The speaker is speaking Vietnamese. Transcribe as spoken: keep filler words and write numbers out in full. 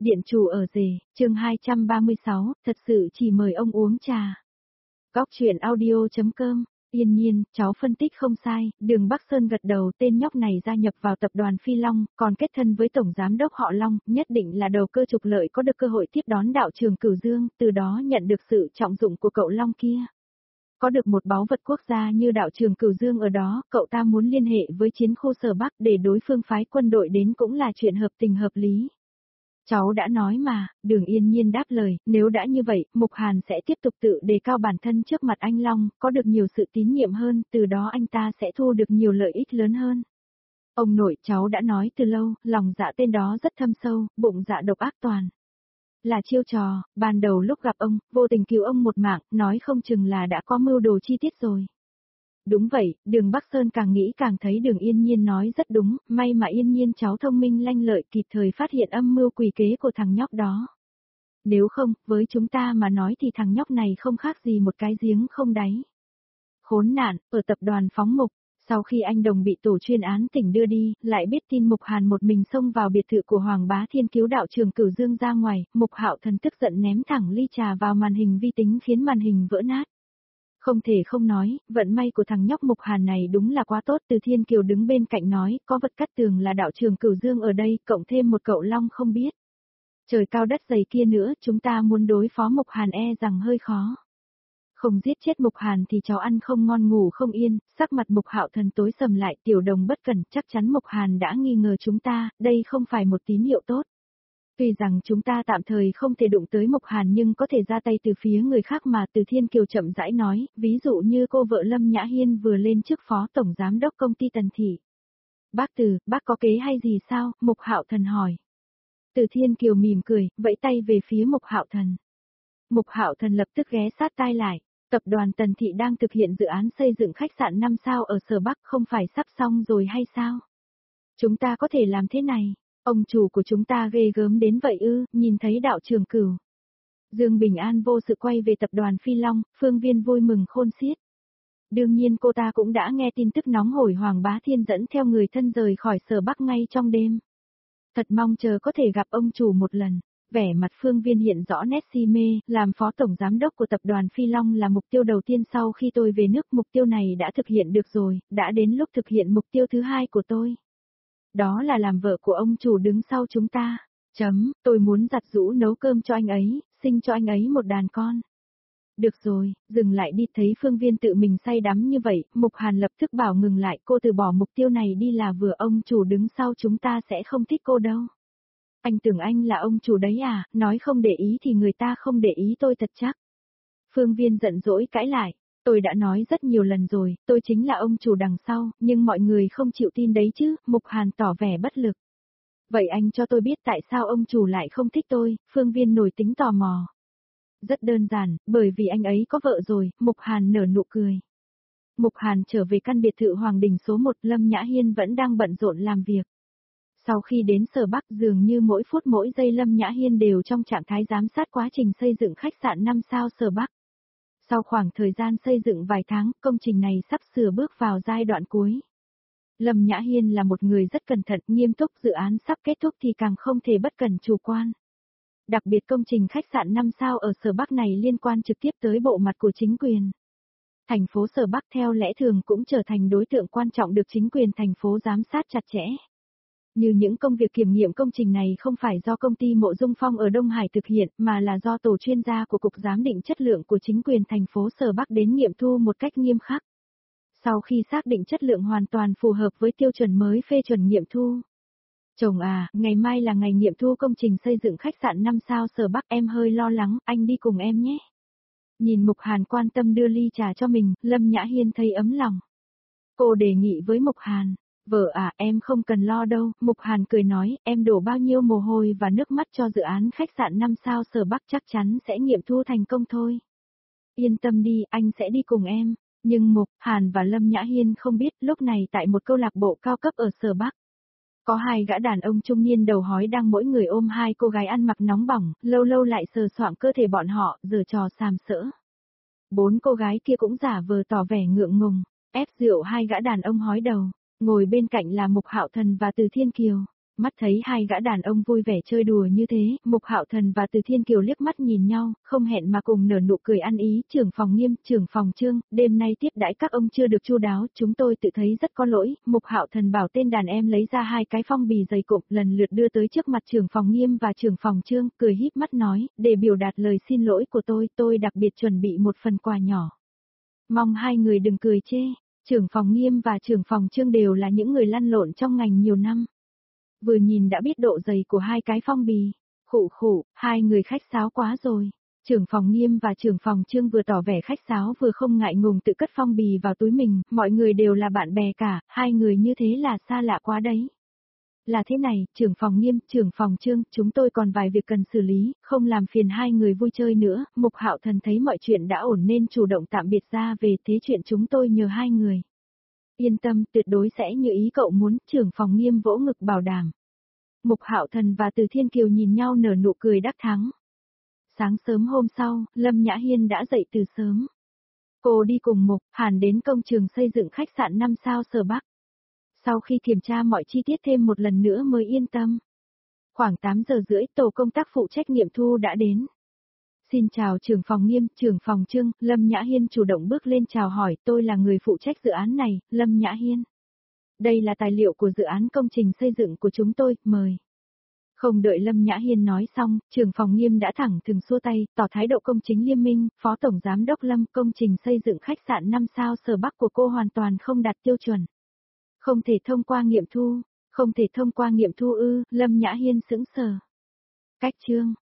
Điện chủ ở rể, chương hai trăm ba mươi sáu, thật sự chỉ mời ông uống trà. Góc truyện audio chấm com, yên nhiên, cháu phân tích không sai, Đường Bắc Sơn gật đầu, tên nhóc này gia nhập vào tập đoàn Phi Long, còn kết thân với tổng giám đốc họ Long, nhất định là đầu cơ trục lợi có được cơ hội tiếp đón đạo trường Cửu Dương, từ đó nhận được sự trọng dụng của cậu Long kia. Có được một báu vật quốc gia như đạo trường Cửu Dương ở đó, cậu ta muốn liên hệ với chiến khu Sở Bắc để đối phương phái quân đội đến cũng là chuyện hợp tình hợp lý. Cháu đã nói mà, Đường Yên Nhiên đáp lời, nếu đã như vậy, Mục Hàn sẽ tiếp tục tự đề cao bản thân trước mặt anh Long, có được nhiều sự tín nhiệm hơn, từ đó anh ta sẽ thu được nhiều lợi ích lớn hơn. Ông nội, cháu đã nói từ lâu, lòng dạ tên đó rất thâm sâu, bụng dạ độc ác toàn. Là chiêu trò, ban đầu lúc gặp ông, vô tình cứu ông một mạng, nói không chừng là đã có mưu đồ chi tiết rồi. Đúng vậy, Đường Bắc Sơn càng nghĩ càng thấy Đường Yên Nhiên nói rất đúng, may mà Yên Nhiên cháu thông minh lanh lợi kịp thời phát hiện âm mưu quỷ kế của thằng nhóc đó. Nếu không, với chúng ta mà nói thì thằng nhóc này không khác gì một cái giếng không đáy. Khốn nạn, ở tập đoàn Phóng Mục, sau khi anh Đồng bị tổ chuyên án tỉnh đưa đi, lại biết tin Mục Hàn một mình xông vào biệt thự của Hoàng Bá Thiên cứu đạo trường Cửu Dương ra ngoài, Mục Hạo Thần tức giận ném thẳng ly trà vào màn hình vi tính khiến màn hình vỡ nát. Không thể không nói, vận may của thằng nhóc Mục Hàn này đúng là quá tốt. Từ Thiên Kiều đứng bên cạnh nói, có vật cắt tường là đạo trường Cửu Dương ở đây, cộng thêm một cậu Long không biết. Trời cao đất dày kia nữa, chúng ta muốn đối phó Mục Hàn e rằng hơi khó. Không giết chết Mục Hàn thì cháu ăn không ngon ngủ không yên, sắc mặt Mục Hạo Thần tối sầm lại, Tiểu Đồng bất cẩn, chắc chắn Mục Hàn đã nghi ngờ chúng ta, đây không phải một tín hiệu tốt. Tuy rằng chúng ta tạm thời không thể đụng tới Mục Hàn nhưng có thể ra tay từ phía người khác mà. Từ Thiên Kiều chậm rãi nói, ví dụ như cô vợ Lâm Nhã Hiên vừa lên chức phó tổng giám đốc công ty Tần Thị. Bác Từ, bác có kế hay gì sao? Mục Hạo Thần hỏi. Từ Thiên Kiều mỉm cười, vẫy tay về phía Mục Hạo Thần. Mục Hạo Thần lập tức ghé sát tai lại, tập đoàn Tần Thị đang thực hiện dự án xây dựng khách sạn năm sao ở Sở Bắc, không phải sắp xong rồi hay sao? Chúng ta có thể làm thế này. Ông chủ của chúng ta ghê gớm đến vậy ư? Nhìn thấy đạo trường Cửu Dương bình an vô sự quay về tập đoàn Phi Long, Phương Viên vui mừng khôn xiết. Đương nhiên cô ta cũng đã nghe tin tức nóng hổi Hoàng Bá Thiên dẫn theo người thân rời khỏi Sở Bắc ngay trong đêm. Thật mong chờ có thể gặp ông chủ một lần. Vẻ mặt Phương Viên hiện rõ nét si mê, làm phó tổng giám đốc của tập đoàn Phi Long là mục tiêu đầu tiên sau khi tôi về nước. Mục tiêu này đã thực hiện được rồi, đã đến lúc thực hiện mục tiêu thứ hai của tôi. Đó là làm vợ của ông chủ đứng sau chúng ta. Chấm, tôi muốn giặt giũ nấu cơm cho anh ấy, sinh cho anh ấy một đàn con. Được rồi, dừng lại đi. Thấy Phương Viên tự mình say đắm như vậy, Mục Hàn lập tức bảo ngừng lại, cô từ bỏ mục tiêu này đi là vừa, ông chủ đứng sau chúng ta sẽ không thích cô đâu. Anh tưởng anh là ông chủ đấy à, nói không để ý thì người ta không để ý tôi thật chắc. Phương Viên giận dỗi cãi lại. Tôi đã nói rất nhiều lần rồi, tôi chính là ông chủ đằng sau, nhưng mọi người không chịu tin đấy chứ. Mục Hàn tỏ vẻ bất lực. Vậy anh cho tôi biết tại sao ông chủ lại không thích tôi? Phương Viên nổi tính tò mò. Rất đơn giản, bởi vì anh ấy có vợ rồi. Mục Hàn nở nụ cười. Mục Hàn trở về căn biệt thự Hoàng Đình số một, Lâm Nhã Hiên vẫn đang bận rộn làm việc. Sau khi đến Sở Bắc, dường như mỗi phút mỗi giây Lâm Nhã Hiên đều trong trạng thái giám sát quá trình xây dựng khách sạn năm sao Sở Bắc. Sau khoảng thời gian xây dựng vài tháng, công trình này sắp sửa bước vào giai đoạn cuối. Lâm Nhã Hiên là một người rất cẩn thận, nghiêm túc, dự án sắp kết thúc thì càng không thể bất cẩn chủ quan. Đặc biệt công trình khách sạn năm sao ở Sở Bắc này liên quan trực tiếp tới bộ mặt của chính quyền. Thành phố Sở Bắc theo lẽ thường cũng trở thành đối tượng quan trọng được chính quyền thành phố giám sát chặt chẽ. Như những công việc kiểm nghiệm công trình này không phải do công ty Mộ Dung Phong ở Đông Hải thực hiện, mà là do tổ chuyên gia của Cục Giám định Chất lượng của chính quyền thành phố Sở Bắc đến nghiệm thu một cách nghiêm khắc. Sau khi xác định chất lượng hoàn toàn phù hợp với tiêu chuẩn mới phê chuẩn nghiệm thu. Chồng à, ngày mai là ngày nghiệm thu công trình xây dựng khách sạn năm sao Sở Bắc, em hơi lo lắng, anh đi cùng em nhé. Nhìn Mục Hàn quan tâm đưa ly trà cho mình, Lâm Nhã Hiên thấy ấm lòng. Cô đề nghị với Mục Hàn. Vợ à, em không cần lo đâu. Mục Hàn cười nói, em đổ bao nhiêu mồ hôi và nước mắt cho dự án khách sạn năm sao Sở Bắc chắc chắn sẽ nghiệm thu thành công thôi. Yên tâm đi, anh sẽ đi cùng em. Nhưng Mục Hàn và Lâm Nhã Hiên không biết, lúc này tại một câu lạc bộ cao cấp ở Sở Bắc. Có hai gã đàn ông trung niên đầu hói đang mỗi người ôm hai cô gái ăn mặc nóng bỏng, lâu lâu lại sờ soạng cơ thể bọn họ, giở trò sàm sỡ. Bốn cô gái kia cũng giả vờ tỏ vẻ ngượng ngùng, ép rượu hai gã đàn ông hói đầu. Ngồi bên cạnh là Mục Hạo Thần và Từ Thiên Kiều. Mắt thấy hai gã đàn ông vui vẻ chơi đùa như thế, Mục Hạo Thần và Từ Thiên Kiều liếc mắt nhìn nhau, không hẹn mà cùng nở nụ cười ăn ý. Trưởng phòng Nghiêm, trưởng phòng Trương, đêm nay tiếp đãi các ông chưa được chu đáo, chúng tôi tự thấy rất có lỗi. Mục Hạo Thần bảo tên đàn em lấy ra hai cái phong bì dày cộm, lần lượt đưa tới trước mặt trưởng phòng Nghiêm và trưởng phòng Trương, cười híp mắt nói, để biểu đạt lời xin lỗi của tôi, tôi đặc biệt chuẩn bị một phần quà nhỏ. Mong hai người đừng cười chê. Trưởng phòng Nghiêm và trưởng phòng Trương đều là những người lăn lộn trong ngành nhiều năm. Vừa nhìn đã biết độ dày của hai cái phong bì. Khụ khụ, hai người khách sáo quá rồi. Trưởng phòng Nghiêm và trưởng phòng Trương vừa tỏ vẻ khách sáo vừa không ngại ngùng tự cất phong bì vào túi mình, mọi người đều là bạn bè cả, hai người như thế là xa lạ quá đấy. Là thế này, trưởng phòng Nghiêm, trưởng phòng Trương, chúng tôi còn vài việc cần xử lý, không làm phiền hai người vui chơi nữa. Mục Hạo Thần thấy mọi chuyện đã ổn nên chủ động tạm biệt ra về, thế chuyện chúng tôi nhờ hai người. Yên tâm, tuyệt đối sẽ như ý cậu muốn, trưởng phòng Nghiêm vỗ ngực bảo đảm. Mục Hạo Thần và Từ Thiên Kiều nhìn nhau nở nụ cười đắc thắng. Sáng sớm hôm sau, Lâm Nhã Hiên đã dậy từ sớm. Cô đi cùng Mục Hàn đến công trường xây dựng khách sạn năm sao Sở Bắc. Sau khi kiểm tra mọi chi tiết thêm một lần nữa mới yên tâm. Khoảng tám giờ rưỡi tổ công tác phụ trách nghiệm thu đã đến. Xin chào trưởng phòng Nghiêm, trưởng phòng Trương. Lâm Nhã Hiên chủ động bước lên chào hỏi, tôi là người phụ trách dự án này, Lâm Nhã Hiên. Đây là tài liệu của dự án công trình xây dựng của chúng tôi, mời. Không đợi Lâm Nhã Hiên nói xong, trưởng phòng Nghiêm đã thẳng thừng xua tay, tỏ thái độ công chính nghiêm minh. Phó Tổng Giám đốc Lâm, công trình xây dựng khách sạn năm sao Sở Bắc của cô hoàn toàn không đạt tiêu chuẩn. Không thể thông qua nghiệm thu, không thể thông qua nghiệm thu ư, Lâm Nhã Hiên sững sờ. Cách chương.